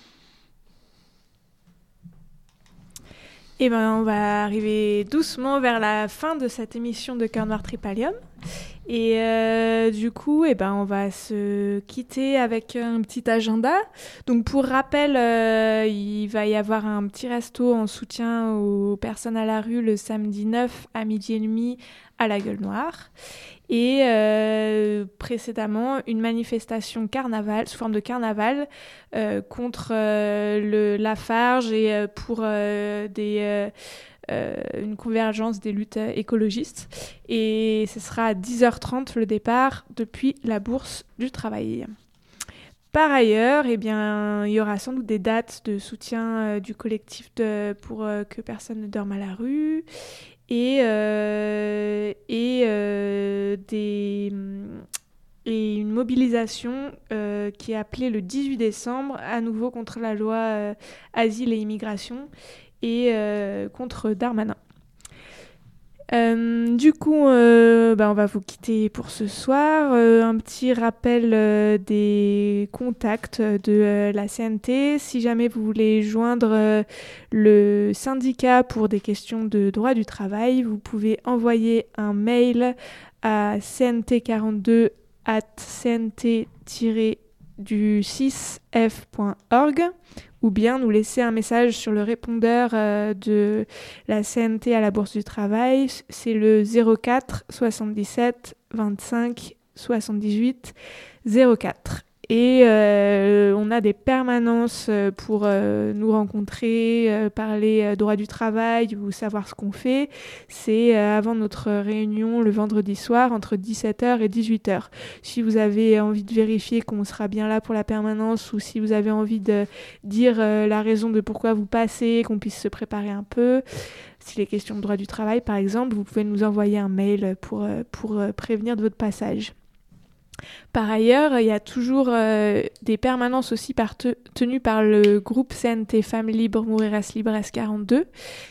Speaker 2: Eh ben, on va arriver doucement vers la fin de cette émission de Cœur Noir Tripalium. Et euh, du coup, eh ben, on va se quitter avec un petit agenda. Donc, pour rappel, euh, il va y avoir un petit resto en soutien aux personnes à la rue le samedi neuf à midi et demi à la Gueule Noire. Et euh, précédemment, une manifestation carnaval, sous forme de carnaval, euh, contre euh, le Lafarge et euh, pour euh, des... Euh, euh, une convergence des luttes écologistes. Et ce sera à dix heures trente le départ depuis la Bourse du Travail. Par ailleurs, eh bien, il y aura sans doute des dates de soutien euh, du collectif de, pour euh, que personne ne dorme à la rue et, euh, et, euh, des, et une mobilisation euh, qui est appelée le dix-huit décembre, à nouveau contre la loi euh, Asile et Immigration et euh, contre Darmanin. Euh, du coup, euh, bah, on va vous quitter pour ce soir. Euh, un petit rappel euh, des contacts de euh, la C N T. Si jamais vous voulez joindre euh, le syndicat pour des questions de droit du travail, vous pouvez envoyer un mail à c n t quarante-deux arobase c n t tiret du six f point org ou bien nous laisser un message sur le répondeur euh, de la C N T à la Bourse du Travail. C'est le zéro quatre soixante-dix-sept vingt-cinq soixante-dix-huit zéro quatre. Et euh, on a des permanences pour euh, nous rencontrer, euh, parler euh, droit du travail ou savoir ce qu'on fait. C'est euh, avant notre réunion le vendredi soir entre dix-sept heures et dix-huit heures. Si vous avez envie de vérifier qu'on sera bien là pour la permanence ou si vous avez envie de dire euh, la raison de pourquoi vous passez, qu'on puisse se préparer un peu, s'il est question de droit du travail par exemple, vous pouvez nous envoyer un mail pour, euh, pour euh, prévenir de votre passage. Par ailleurs, il y a toujours euh, des permanences aussi par te- tenues par le groupe C N T Femmes Libres Moureras Libres quarante-deux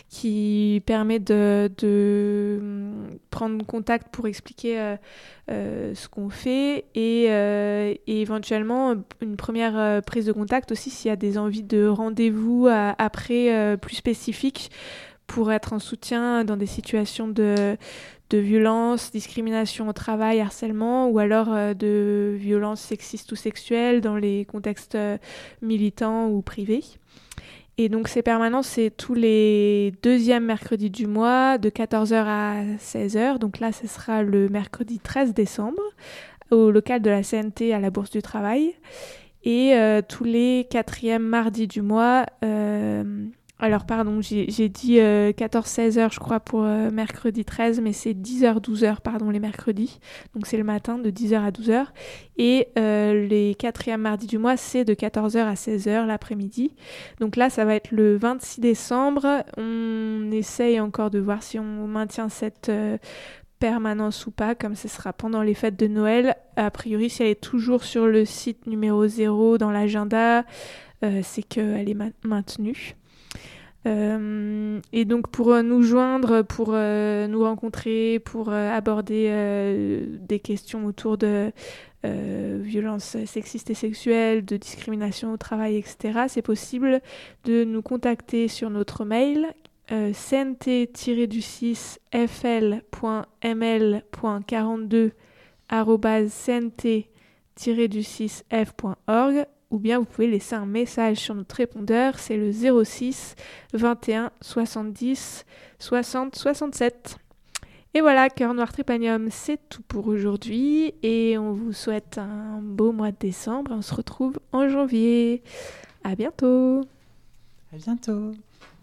Speaker 2: qui permet de, de prendre contact pour expliquer euh, euh, ce qu'on fait et, euh, et éventuellement une première euh, prise de contact aussi s'il y a des envies de rendez-vous à, après euh, plus spécifiques pour être en soutien dans des situations de, de violence, discrimination au travail, harcèlement, ou alors euh, de violences sexistes ou sexuelles dans les contextes euh, militants ou privés. Et donc ces permanences, c'est tous les deuxièmes mercredis du mois, de quatorze heures à seize heures. Donc là, ce sera le mercredi treize décembre, au local de la C N T à la Bourse du Travail. Et euh, tous les quatrièmes mardis du mois... Euh, Alors, pardon, j'ai, j'ai dit euh, quatorze seize heures, je crois, pour euh, mercredi treize, mais c'est dix heures douze heures, pardon, les mercredis. Donc, c'est le matin de dix heures à douze heures. Et euh, les quatrièmes mardis du mois, c'est de quatorze heures à seize heures l'après-midi. Donc là, ça va être le vingt-six décembre. On essaye encore de voir si on maintient cette euh, permanence ou pas, comme ce sera pendant les fêtes de Noël. A priori, si elle est toujours sur le site numéro zéro dans l'agenda, euh, c'est qu'elle est ma- maintenue. Euh, et donc pour euh, nous joindre, pour euh, nous rencontrer, pour euh, aborder euh, des questions autour de euh, violences sexistes et sexuelles, de discrimination au travail, et cetera, c'est possible de nous contacter sur notre mail euh, c n t six f l point m l point quarante-deux arobase c n t six f point org ou bien vous pouvez laisser un message sur notre répondeur, c'est le zéro six vingt et un soixante-dix soixante soixante-sept. Et voilà, Cœur Noir Trépanium, c'est tout pour aujourd'hui et on vous souhaite un beau mois de décembre. On se retrouve en janvier. À bientôt.
Speaker 1: À bientôt.